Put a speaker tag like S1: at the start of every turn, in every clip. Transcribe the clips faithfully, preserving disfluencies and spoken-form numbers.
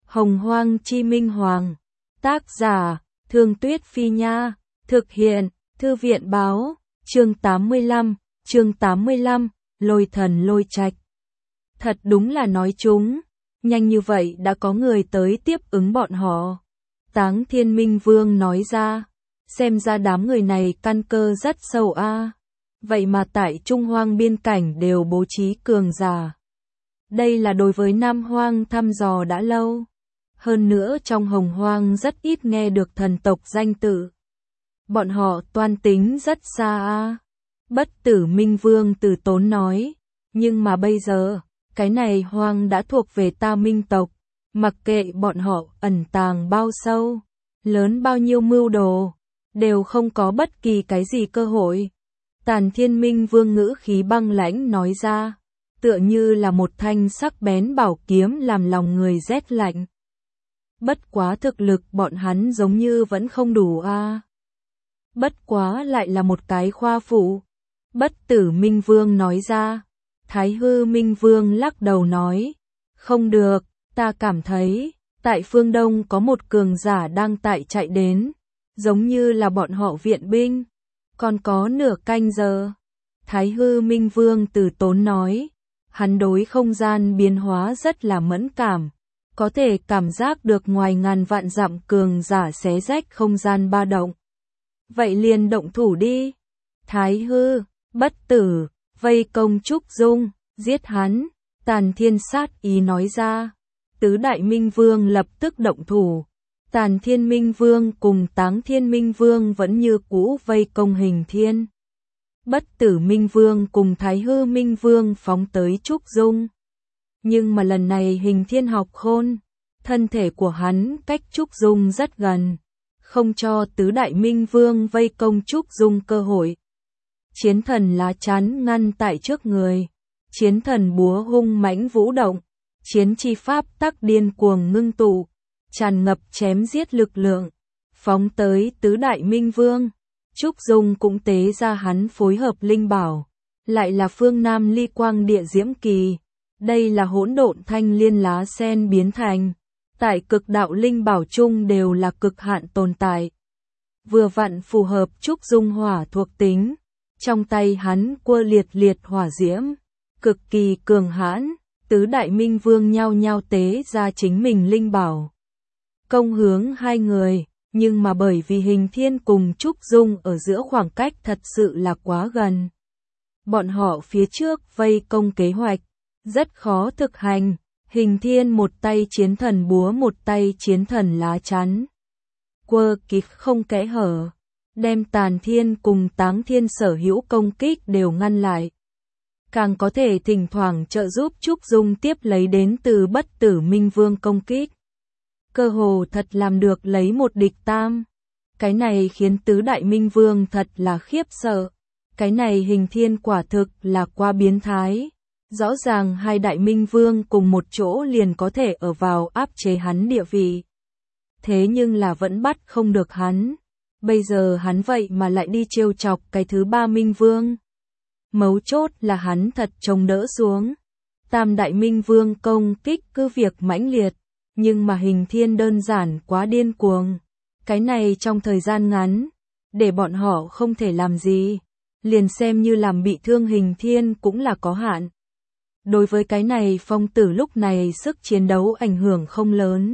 S1: Hồng Hoang Chi Minh Hoàng. Tác giả, Thương Tuyết Phi Nha. Thực hiện, Thư viện Báo. Chương tám mươi lăm, chương tám mươi lăm, Lôi Thần Lôi Trạch. Thật đúng là nói chúng, nhanh như vậy đã có người tới tiếp ứng bọn họ. Táng Thiên Minh Vương nói ra, xem ra đám người này căn cơ rất sâu a. Vậy mà tại Trung Hoang biên cảnh đều bố trí cường giả. Đây là đối với Nam Hoang thăm dò đã lâu. Hơn nữa trong Hồng Hoang rất ít nghe được thần tộc danh tự. Bọn họ toan tính rất xa a. Bất Tử Minh Vương từ tốn nói, nhưng mà bây giờ, cái này hoang đã thuộc về ta Minh tộc, mặc kệ bọn họ ẩn tàng bao sâu, lớn bao nhiêu mưu đồ, đều không có bất kỳ cái gì cơ hội. Tàn Thiên Minh Vương ngữ khí băng lãnh nói ra, tựa như là một thanh sắc bén bảo kiếm làm lòng người rét lạnh. Bất quá thực lực bọn hắn giống như vẫn không đủ a. Bất quá lại là một cái khoa phụ. Bất Tử Minh Vương nói ra. Thái Hư Minh Vương lắc đầu nói, không được, ta cảm thấy, tại phương Đông có một cường giả đang tại chạy đến, giống như là bọn họ viện binh, còn có nửa canh giờ. Thái Hư Minh Vương từ tốn nói, hắn đối không gian biến hóa rất là mẫn cảm, có thể cảm giác được ngoài ngàn vạn dặm cường giả xé rách không gian ba động. Vậy liền động thủ đi. Thái Hư, Bất Tử, vây công Trúc Dung, giết hắn. Tàn Thiên sát ý nói ra. Tứ Đại Minh Vương lập tức động thủ. Tàn Thiên Minh Vương cùng Táng Thiên Minh Vương vẫn như cũ vây công Hình Thiên. Bất Tử Minh Vương cùng Thái Hư Minh Vương phóng tới Trúc Dung. Nhưng mà lần này Hình Thiên học khôn, thân thể của hắn cách Trúc Dung rất gần, không cho Tứ Đại Minh Vương vây công Trúc Dung cơ hội. Chiến thần lá chắn ngăn tại trước người, chiến thần búa hung mãnh vũ động, chiến chi pháp tắc điên cuồng ngưng tụ, tràn ngập chém giết lực lượng, phóng tới Tứ Đại Minh Vương. Trúc Dung cũng tế ra hắn phối hợp linh bảo, lại là phương Nam ly quang địa diễm kỳ, đây là hỗn độn thanh liên lá sen biến thành, tại cực đạo linh bảo chung đều là cực hạn tồn tại. Vừa vặn phù hợp Trúc Dung hỏa thuộc tính, trong tay hắn quơ liệt liệt hỏa diễm, cực kỳ cường hãn. Tứ Đại Minh Vương nhao nhao tế ra chính mình linh bảo, công hướng hai người, nhưng mà bởi vì Hình Thiên cùng Trúc Dung ở giữa khoảng cách thật sự là quá gần. Bọn họ phía trước vây công kế hoạch, rất khó thực hành. Hình Thiên một tay chiến thần búa một tay chiến thần lá chắn, quơ kịp không kẽ hở, đem Tàn Thiên cùng Táng Thiên sở hữu công kích đều ngăn lại. Càng có thể thỉnh thoảng trợ giúp Trúc Dung tiếp lấy đến từ Bất Tử Minh Vương công kích. Cơ hồ thật làm được lấy một địch tam. Cái này khiến Tứ Đại Minh Vương thật là khiếp sợ. Cái này Hình Thiên quả thực là quá biến thái. Rõ ràng hai Đại Minh Vương cùng một chỗ liền có thể ở vào áp chế hắn địa vị. Thế nhưng là vẫn bắt không được hắn. Bây giờ hắn vậy mà lại đi trêu chọc cái thứ ba Minh Vương. Mấu chốt là hắn thật chống đỡ xuống. Tam Đại Minh Vương công kích cứ việc mãnh liệt, nhưng mà Hình Thiên đơn giản quá điên cuồng. Cái này trong thời gian ngắn, để bọn họ không thể làm gì, liền xem như làm bị thương Hình Thiên cũng là có hạn. Đối với cái này Phong Tử lúc này sức chiến đấu ảnh hưởng không lớn.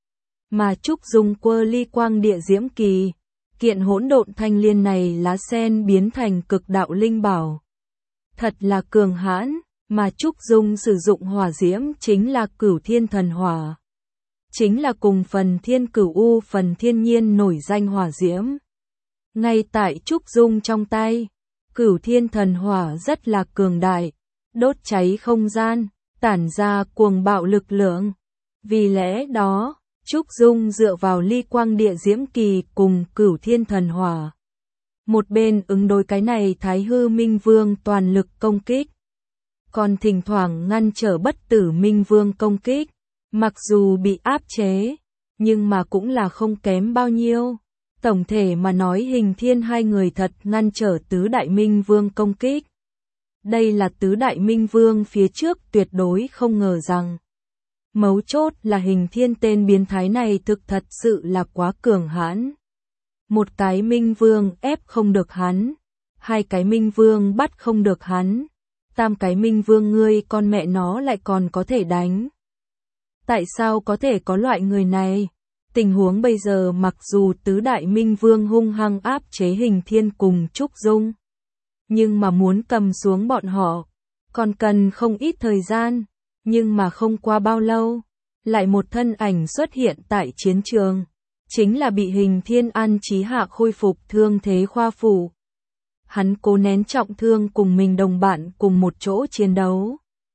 S1: Mà Trúc Dung quơ ly quang địa diễm kỳ, kiện hỗn độn thanh liên này lá sen biến thành cực đạo linh bảo. Thật là cường hãn, mà Trúc Dung sử dụng hỏa diễm chính là Cửu Thiên Thần Hỏa. Chính là cùng phần Thiên Cửu U phần thiên nhiên nổi danh hỏa diễm. Ngay tại Trúc Dung trong tay, Cửu Thiên Thần Hỏa rất là cường đại, đốt cháy không gian, tản ra cuồng bạo lực lượng. Vì lẽ đó, Trúc Dung dựa vào ly quang địa diễm kỳ cùng Cửu Thiên Thần Hỏa. Một bên ứng đối cái này Thái Hư Minh Vương toàn lực công kích, còn thỉnh thoảng ngăn trở Bất Tử Minh Vương công kích. Mặc dù bị áp chế, nhưng mà cũng là không kém bao nhiêu. Tổng thể mà nói Hình Thiên hai người thật ngăn trở Tứ Đại Minh Vương công kích. Đây là Tứ Đại Minh Vương phía trước tuyệt đối không ngờ rằng. Mấu chốt là Hình Thiên tên biến thái này thực thật sự là quá cường hãn. Một cái Minh Vương ép không được hắn, hai cái Minh Vương bắt không được hắn, tam cái Minh Vương ngươi con mẹ nó lại còn có thể đánh. Tại sao có thể có loại người này? Tình huống bây giờ mặc dù tứ đại Minh Vương hung hăng áp chế Hình Thiên cùng Trúc Dung, nhưng mà muốn cầm xuống bọn họ, còn cần không ít thời gian, nhưng mà không qua bao lâu, lại một thân ảnh xuất hiện tại chiến trường, chính là bị Hình Thiên an trí hạ khôi phục thương thế Khoa Phụ. Hắn cố nén trọng thương cùng mình đồng bạn cùng một chỗ chiến đấu.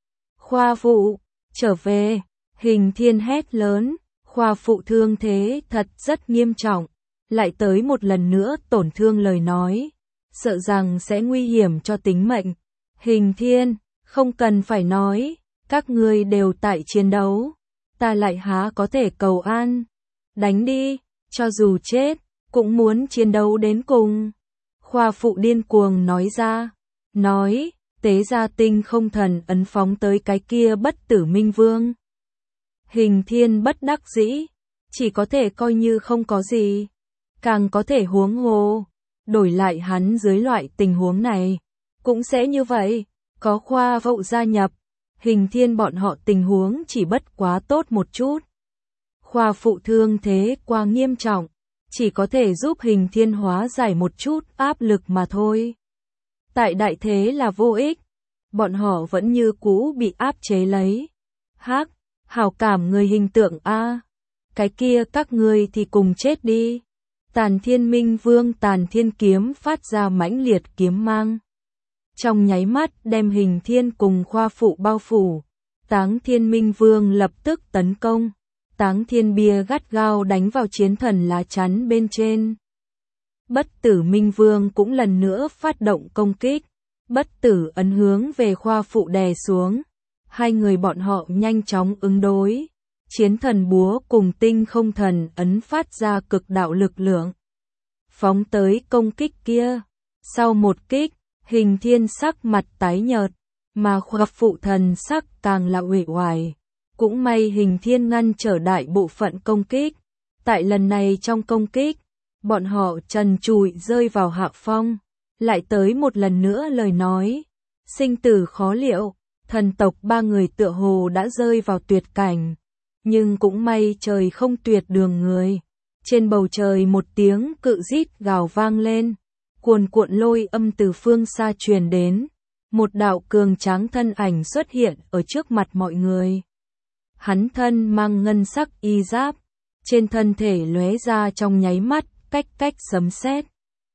S1: Khoa Phụ, trở về, Hình Thiên hét lớn, Khoa Phụ thương thế thật rất nghiêm trọng, lại tới một lần nữa tổn thương lời nói, sợ rằng sẽ nguy hiểm cho tính mệnh. Hình Thiên, không cần phải nói, các ngươi đều tại chiến đấu, ta lại há có thể cầu an. Đánh đi, cho dù chết, cũng muốn chiến đấu đến cùng. Khoa Phụ điên cuồng nói ra, nói, tế ra tinh không thần ấn phóng tới cái kia bất tử Minh Vương. Hình Thiên bất đắc dĩ, chỉ có thể coi như không có gì, càng có thể huống hồ, đổi lại hắn dưới loại tình huống này, cũng sẽ như vậy, có Khoa Phụ gia nhập, Hình Thiên bọn họ tình huống chỉ bất quá tốt một chút. Khoa Phụ thương thế quá nghiêm trọng, chỉ có thể giúp Hình Thiên hóa giải một chút áp lực mà thôi. Tại đại thế là vô ích, bọn họ vẫn như cũ bị áp chế lấy. Hắc, hảo cảm người hình tượng a, cái kia các ngươi thì cùng chết đi. Tàn Thiên Minh Vương Tàn Thiên kiếm phát ra mãnh liệt kiếm mang, trong nháy mắt đem Hình Thiên cùng Khoa Phụ bao phủ. Táng Thiên Minh Vương lập tức tấn công, Táng Thiên bia gắt gao đánh vào chiến thần lá chắn bên trên. Bất tử Minh Vương cũng lần nữa phát động công kích, bất tử ấn hướng về Khoa Phụ đè xuống. Hai người bọn họ nhanh chóng ứng đối, chiến thần búa cùng tinh không thần ấn phát ra cực đạo lực lượng, phóng tới công kích kia. Sau một kích, Hình Thiên sắc mặt tái nhợt, mà Khoa Phụ thần sắc càng là uể oải. Cũng may Hình Thiên ngăn trở đại bộ phận công kích. Tại lần này trong công kích, bọn họ trần trụi rơi vào hạ phong. Lại tới một lần nữa lời nói, sinh tử khó liệu, thần tộc ba người tựa hồ đã rơi vào tuyệt cảnh. Nhưng cũng may trời không tuyệt đường người. Trên bầu trời một tiếng cự rít gào vang lên, cuồn cuộn lôi âm từ phương xa truyền đến. Một đạo cường tráng thân ảnh xuất hiện ở trước mặt mọi người. Hắn thân mang ngân sắc y giáp, trên thân thể lóe ra trong nháy mắt, cách cách sấm sét.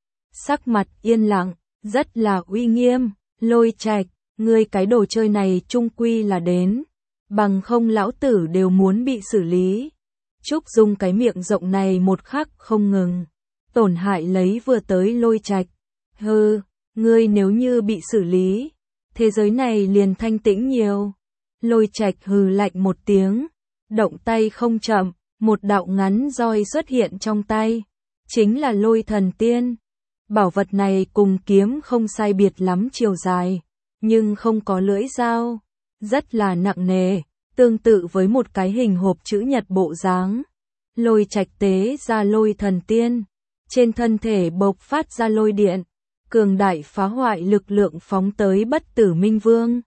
S1: Sắc mặt yên lặng, rất là uy nghiêm, Lôi Trạch, ngươi cái đồ chơi này chung quy là đến, bằng không lão tử đều muốn bị xử lý. Trúc Dung cái miệng rộng này một khắc không ngừng, tổn hại lấy vừa tới Lôi Trạch. Hừ, ngươi nếu như bị xử lý, thế giới này liền thanh tĩnh nhiều. Lôi Trạch hừ lạnh một tiếng, động tay không chậm, một đạo ngắn roi xuất hiện trong tay, chính là Lôi Thần Tiên. Bảo vật này cùng kiếm không sai biệt lắm chiều dài, nhưng không có lưỡi dao, rất là nặng nề, tương tự với một cái hình hộp chữ nhật bộ dáng. Lôi Trạch tế ra Lôi Thần Tiên, trên thân thể bộc phát ra lôi điện, cường đại phá hoại lực lượng phóng tới bất tử Minh Vương.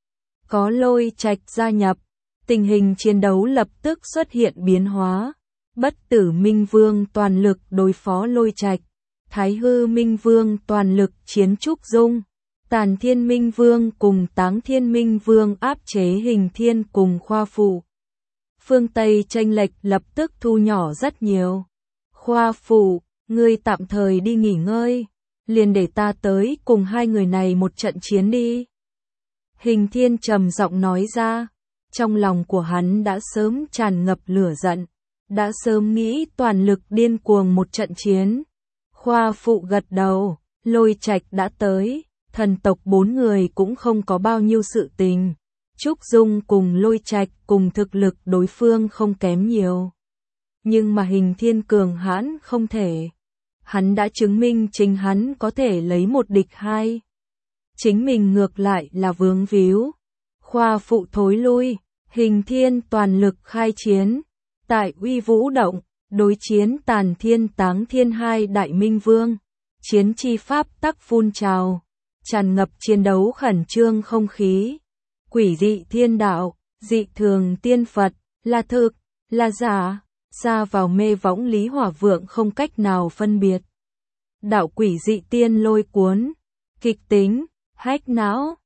S1: Có Lôi Trạch gia nhập, tình hình chiến đấu lập tức xuất hiện biến hóa. Bất tử Minh Vương toàn lực đối phó Lôi Trạch, Thái Hư Minh Vương toàn lực chiến Trúc Dung, Tàn Thiên Minh Vương cùng Táng Thiên Minh Vương áp chế Hình Thiên cùng Khoa Phụ. Phương Tây chênh lệch lập tức thu nhỏ rất nhiều. Khoa Phụ, ngươi tạm thời đi nghỉ ngơi, liền để ta tới cùng hai người này một trận chiến đi. Hình Thiên trầm giọng nói ra, trong lòng của hắn đã sớm tràn ngập lửa giận, đã sớm nghĩ toàn lực điên cuồng một trận chiến. Khoa Phụ gật đầu, Lôi Trạch đã tới, thần tộc bốn người cũng không có bao nhiêu sự tình. Trúc Dung cùng Lôi Trạch cùng thực lực đối phương không kém nhiều. Nhưng mà Hình Thiên cường hãn không thể. Hắn đã chứng minh chính hắn có thể lấy một địch hai. Chính mình ngược lại là vướng víu. Khoa Phụ thối lui, Hình thiên toàn lực khai chiến. Tại Uy Vũ Động, đối chiến Tàn Thiên Táng Thiên hai đại minh vương. Chiến chi pháp tắc phun trào, tràn ngập chiến đấu khẩn trương không khí. Quỷ dị thiên đạo, dị thường tiên Phật, là thực, là giả, ra vào mê võng Lý Hỏa Vượng không cách nào phân biệt. Đạo quỷ dị tiên lôi cuốn, kịch tính, hách não,